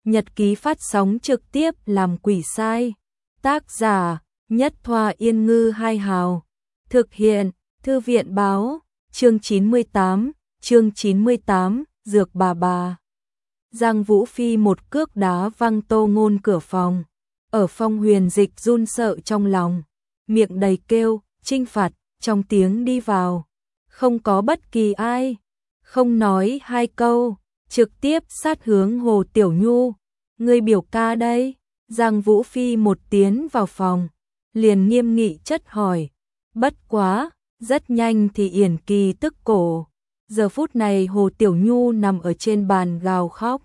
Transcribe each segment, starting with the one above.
Nhật ký phát sóng trực tiếp làm quỷ sai. Tác giả Nhất Thoa Yên Ngư Hai Hào. Thực hiện Thư viện Báo. Chương 98, Dược bà. Giang Vũ Phi một cước đá văng Tô Ngôn cửa phòng. Ở Phong Huyền Dịch run sợ trong lòng, miệng đầy kêu, trinh phạt, trong tiếng đi vào. Không có bất kỳ ai, không nói hai câu, trực tiếp sát hướng Hồ Tiểu Nhu. Người biểu ca đây. Giang Vũ Phi một tiến vào phòng, liền nghiêm nghị chất hỏi. Bất quá, rất nhanh thì Yển Kỳ tức cổ. Giờ phút này Hồ Tiểu Nhu nằm ở trên bàn gào khóc.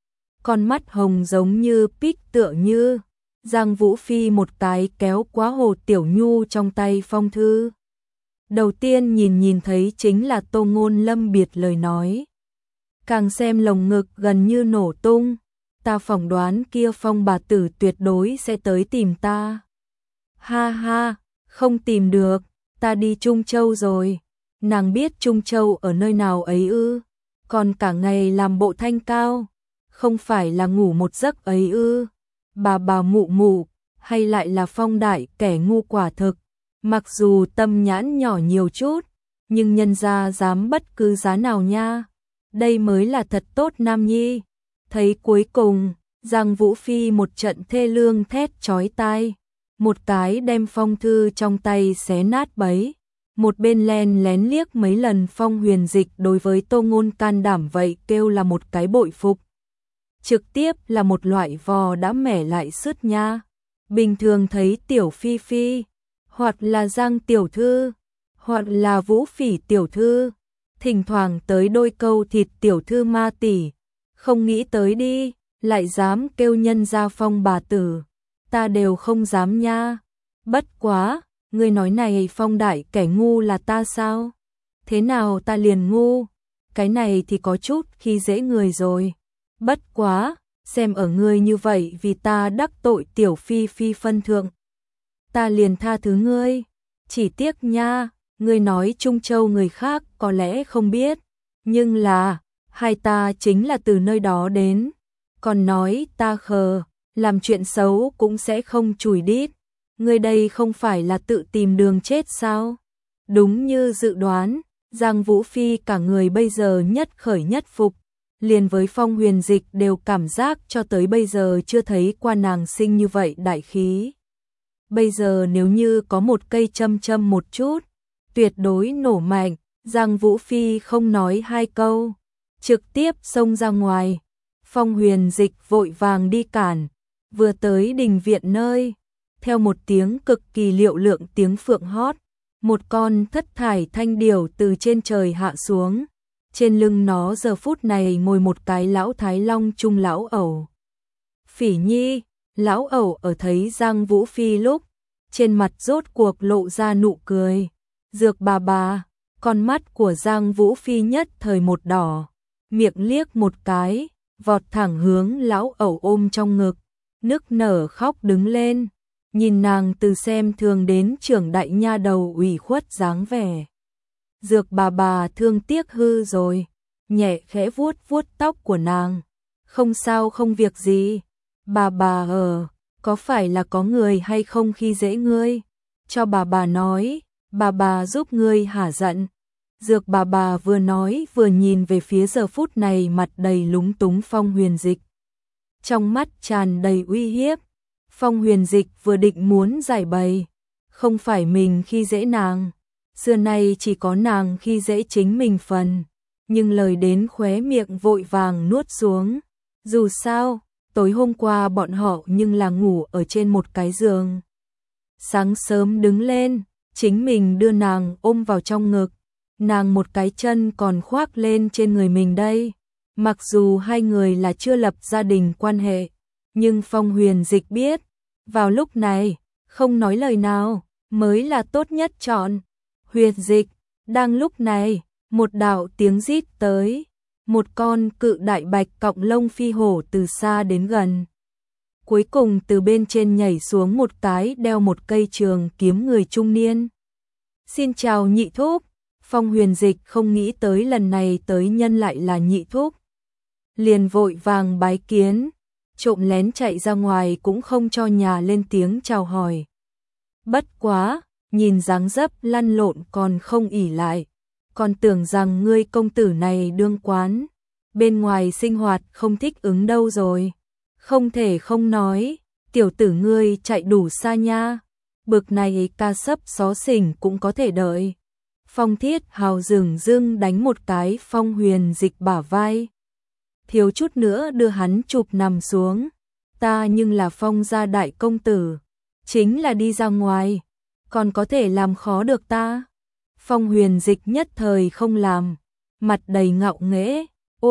Con mắt hồng giống như pích tựa như. Giang Vũ Phi một cái kéo quá Hồ Tiểu Nhu trong tay phong thư. Đầu tiên nhìn thấy chính là Tô Ngôn Lâm biệt lời nói. Càng xem lồng ngực gần như nổ tung. Ta phỏng đoán kia Phong bà tử tuyệt đối sẽ tới tìm ta. Ha ha, không tìm được, ta đi Trung Châu rồi. Nàng biết Trung Châu ở nơi nào ấy ư? Còn cả ngày làm bộ thanh cao, không phải là ngủ một giấc ấy ư? Bà mụ, hay lại là Phong đại kẻ ngu quả thực. Mặc dù tâm nhãn nhỏ nhiều chút, nhưng nhân gia dám bất cứ giá nào nha. Đây mới là thật tốt nam nhi. Thấy cuối cùng, Giang Vũ Phi một trận thê lương thét chói tai, một cái đem phong thư trong tay xé nát bấy, một bên len lén liếc mấy lần Phong Huyền Dịch đối với Tô Ngôn can đảm vậy kêu là một cái bội phục. Trực tiếp là một loại vò đã mẻ lại sứt nha. Bình thường thấy Tiểu Phi Phi, hoặc là Giang tiểu thư, hoặc là Vũ Phỉ tiểu thư, thỉnh thoảng tới đôi câu thịt tiểu thư ma tỷ. Không nghĩ tới đi, lại dám kêu nhân gia Phong bà tử. Ta đều không dám nha. Bất quá, ngươi nói này Phong đại kẻ ngu là ta sao? Thế nào ta liền ngu? Cái này thì có chút khi dễ người rồi. Bất quá, xem ở ngươi như vậy vì ta đắc tội Tiểu Phi Phi phân thượng. Ta liền tha thứ ngươi. Chỉ tiếc nha, ngươi nói Trung Châu người khác có lẽ không biết. Nhưng là, hai ta chính là từ nơi đó đến. Còn nói ta khờ, làm chuyện xấu cũng sẽ không chùi đít. Ngươi đây không phải là tự tìm đường chết sao? Đúng như dự đoán, Giang Vũ Phi cả người bây giờ nhất khởi nhất phục. Liền với Phong Huyền Dịch đều cảm giác cho tới bây giờ chưa thấy qua nàng sinh như vậy đại khí. Bây giờ nếu như có một cây châm một chút, tuyệt đối nổ mạnh. Giang Vũ Phi không nói hai câu, trực tiếp xông ra ngoài. Phong Huyền Dịch vội vàng đi cản, vừa tới đình viện nơi, theo một tiếng cực kỳ liệu lượng tiếng phượng hót, một con thất thải thanh điểu từ trên trời hạ xuống. Trên lưng nó giờ phút này ngồi một cái lão Thái Long trung lão ẩu. Phỉ Nhi, lão ẩu ở thấy Giang Vũ Phi lúc, trên mặt rốt cuộc lộ ra nụ cười. Dược bà, con mắt của Giang Vũ Phi nhất thời một đỏ, miệng liếc một cái, vọt thẳng hướng lão ẩu ôm trong ngực, nức nở khóc đứng lên, nhìn nàng từ xem thường đến trưởng đại nha đầu ủy khuất dáng vẻ. Dược bà thương tiếc hư rồi, nhẹ khẽ vuốt tóc của nàng. Không sao không việc gì, bà có phải là có người hay không khi dễ ngươi? Cho bà nói, bà giúp ngươi hả giận. Dược bà vừa nói vừa nhìn về phía giờ phút này mặt đầy lúng túng Phong Huyền Dịch. Trong mắt tràn đầy uy hiếp, Phong Huyền Dịch vừa định muốn giải bày. Không phải mình khi dễ nàng, xưa nay chỉ có nàng khi dễ chính mình phần. Nhưng lời đến khóe miệng vội vàng nuốt xuống. Dù sao, tối hôm qua bọn họ nhưng là ngủ ở trên một cái giường. Sáng sớm đứng lên, chính mình đưa nàng ôm vào trong ngực. Nàng một cái chân còn khoác lên trên người mình đây. Mặc dù hai người là chưa lập gia đình quan hệ, nhưng Phong Huyền Dịch biết, vào lúc này, không nói lời nào, mới là tốt nhất chọn. Huyền Dịch, đang lúc này, một đạo tiếng rít tới, một con cự đại bạch cọng lông phi hổ từ xa đến gần. Cuối cùng từ bên trên nhảy xuống một cái đeo một cây trường kiếm người trung niên. Xin chào nhị thúc. Phong Huyền Dịch không nghĩ tới lần này tới nhân lại là nhị thúc. Liền vội vàng bái kiến. trộm lén chạy ra ngoài cũng không cho nhà lên tiếng chào hỏi. Bất quá, nhìn dáng dấp lăn lộn còn không ỉ lại, còn tưởng rằng ngươi công tử này đương quán, bên ngoài sinh hoạt không thích ứng đâu rồi. Không thể không nói, tiểu tử ngươi chạy đủ xa nha, bực này ca sấp xó xỉnh cũng có thể đợi. Phong Thiết Hào dửng dưng đánh một cái Phong Huyền Dịch bả vai, thiếu chút nữa đưa hắn chụp nằm xuống. Ta nhưng là Phong gia đại công tử, chính là đi ra ngoài, còn có thể làm khó được ta. Phong Huyền Dịch nhất thời không làm, mặt đầy ngạo nghễ.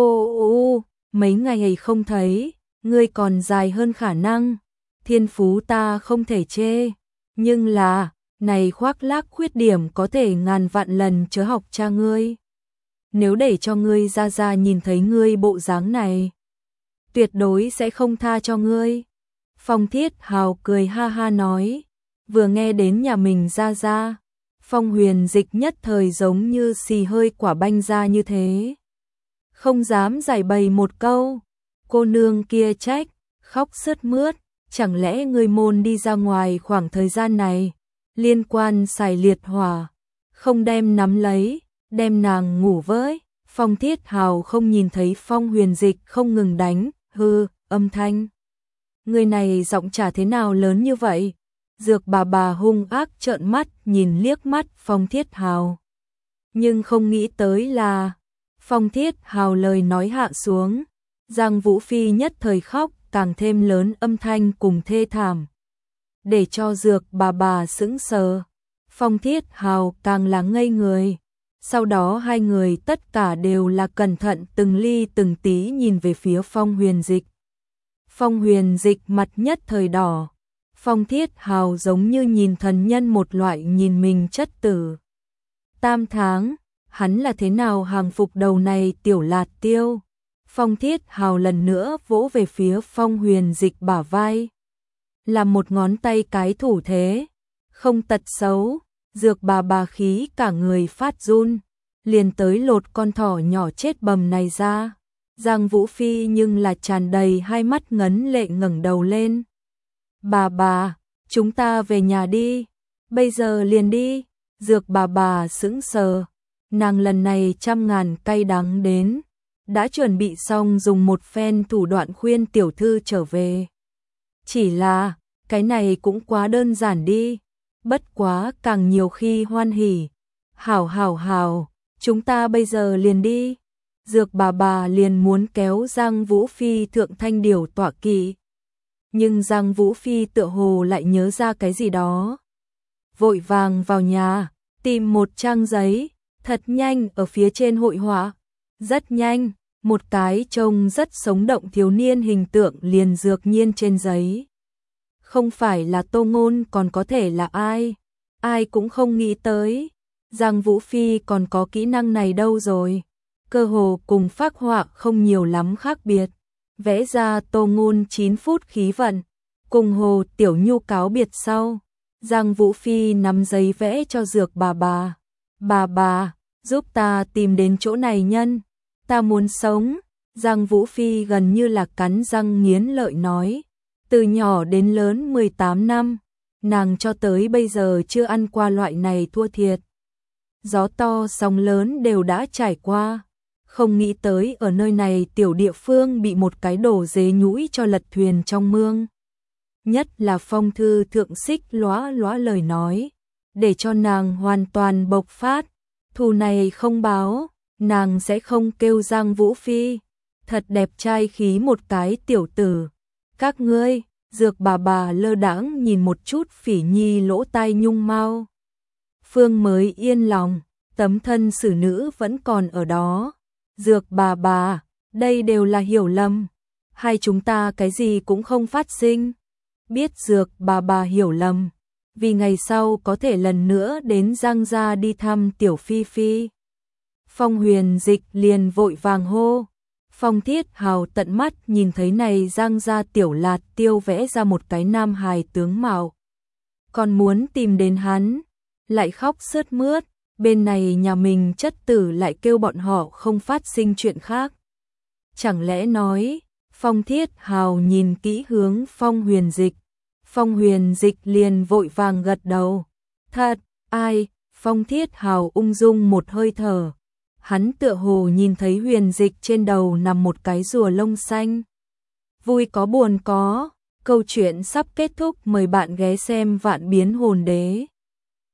Ô, mấy ngày không thấy, ngươi còn dài hơn khả năng, thiên phú ta không thể chê, nhưng là, này khoác lác khuyết điểm có thể ngàn vạn lần chớ học cha ngươi. Nếu để cho ngươi ra nhìn thấy ngươi bộ dáng này, tuyệt đối sẽ không tha cho ngươi. Phong Thiết Hào cười ha ha nói, vừa nghe đến nhà mình ra, Phong Huyền Dịch nhất thời giống như xì hơi quả banh ra như thế. Không dám giải bày một câu, cô nương kia trách, khóc sướt mướt, chẳng lẽ ngươi môn đi ra ngoài khoảng thời gian này, liên quan xài liệt hỏa, không đem nắm lấy, đem nàng ngủ với. Phong Thiết Hào không nhìn thấy Phong Huyền Dịch không ngừng đánh, hư, âm thanh. Người này giọng trả thế nào lớn như vậy? Dược bà hung ác trợn mắt nhìn liếc mắt Phong Thiết Hào. Nhưng không nghĩ tới là, Phong Thiết Hào lời nói hạ xuống, Giang Vũ Phi nhất thời khóc càng thêm lớn âm thanh cùng thê thảm. Để cho Dược bà sững sờ, Phong Thiết Hào càng là ngây người. Sau đó hai người tất cả đều là cẩn thận từng ly từng tí nhìn về phía Phong Huyền Dịch. Phong Huyền Dịch mặt nhất thời đỏ, Phong Thiết Hào giống như nhìn thần nhân một loại nhìn mình chất tử. 8 tháng, hắn là thế nào hàng phục đầu này tiểu lạt tiêu? Phong Thiết Hào lần nữa vỗ về phía Phong Huyền Dịch bả vai, làm một ngón tay cái thủ thế, không tật xấu. Dược bà khí cả người phát run, liền tới lột con thỏ nhỏ chết bầm này ra. Giang Vũ Phi nhưng là tràn đầy hai mắt ngấn lệ ngẩng đầu lên. Bà, chúng ta về nhà đi, bây giờ liền đi. Dược bà sững sờ, nàng lần này trăm ngàn cay đắng đến, đã chuẩn bị xong dùng một phen thủ đoạn khuyên tiểu thư trở về. Chỉ là, cái này cũng quá đơn giản đi. Bất quá càng nhiều khi hoan hỉ. Hảo, chúng ta bây giờ liền đi. Dược bà liền muốn kéo Giang Vũ Phi thượng thanh điều tọa kỵ. Nhưng Giang Vũ Phi tựa hồ lại nhớ ra cái gì đó. Vội vàng vào nhà, tìm một trang giấy, thật nhanh ở phía trên hội họa. Rất nhanh, một cái trông rất sống động thiếu niên hình tượng liền dược nhiên trên giấy. Không phải là Tô Ngôn còn có thể là ai? Ai cũng không nghĩ tới. Giang Vũ Phi còn có kỹ năng này đâu rồi? Cơ hồ cùng phác họa không nhiều lắm khác biệt. Vẽ ra Tô Ngôn 9 phút khí vận. Cùng Hồ Tiểu Nhu cáo biệt sau. Giang Vũ Phi nắm giấy vẽ cho Dược bà. Bà, giúp ta tìm đến chỗ này nhân. Ta muốn sống. Giang Vũ Phi gần như là cắn răng nghiến lợi nói. Từ nhỏ đến lớn 18 năm, nàng cho tới bây giờ chưa ăn qua loại này thua thiệt. Gió to sóng lớn đều đã trải qua, không nghĩ tới ở nơi này tiểu địa phương bị một cái đồ dế nhũi cho lật thuyền trong mương. Nhất là Phong thư thượng xích lóa lời nói, để cho nàng hoàn toàn bộc phát. Thù này không báo, nàng sẽ không kêu Giang Vũ Phi. Thật đẹp trai khí một cái tiểu tử. Các ngươi, Dược bà lơ đãng nhìn một chút Phỉ Nhi lỗ tai nhung mau. Phương mới yên lòng, tấm thân xử nữ vẫn còn ở đó. Dược bà, đây đều là hiểu lầm. Hai chúng ta cái gì cũng không phát sinh. Biết Dược bà hiểu lầm, vì ngày sau có thể lần nữa đến Giang gia đi thăm tiểu Phi. Phong Huyền Dịch liền vội vàng hô. Phong Thiết Hào tận mắt nhìn thấy này Giang gia tiểu lạt tiêu vẽ ra một cái nam hài tướng mạo. Còn muốn tìm đến hắn, lại khóc sướt mướt, bên này nhà mình chất tử lại kêu bọn họ không phát sinh chuyện khác. Chẳng lẽ nói, Phong Thiết Hào nhìn kỹ hướng Phong Huyền Dịch. Phong Huyền Dịch liền vội vàng gật đầu. Thật, ai? Phong Thiết Hào ung dung một hơi thở. Hắn tựa hồ nhìn thấy Huyền Dịch trên đầu nằm một cái rùa lông xanh. Vui có buồn có. Câu chuyện sắp kết thúc, mời bạn ghé xem Vạn Biến Hồn Đế.